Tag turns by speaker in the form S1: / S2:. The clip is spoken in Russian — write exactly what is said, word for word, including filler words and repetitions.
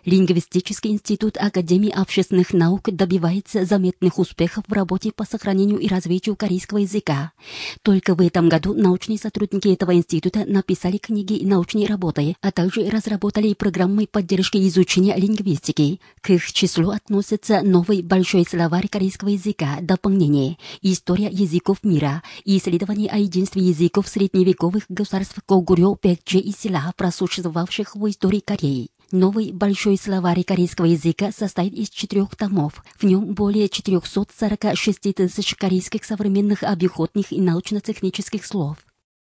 S1: Лингвистический институт Академии общественных наук добивается заметных успехов в работе по сохранению и развитию корейского языка. Только в этом году научные сотрудники этого института написали книги и научные работы, а также разработали программы поддержки изучения лингвистики. К их числу относятся новый большой словарь корейского языка, дополнение, история языков мира, исследование о единстве языков средневековых государств Когурё, Бекже и Сила, просуществовавших в истории Кореи. Новый большой словарь корейского языка состоит из четырех томов. В нем более четырехсот сорока шести тысяч корейских современных обиходных и научно-технических слов.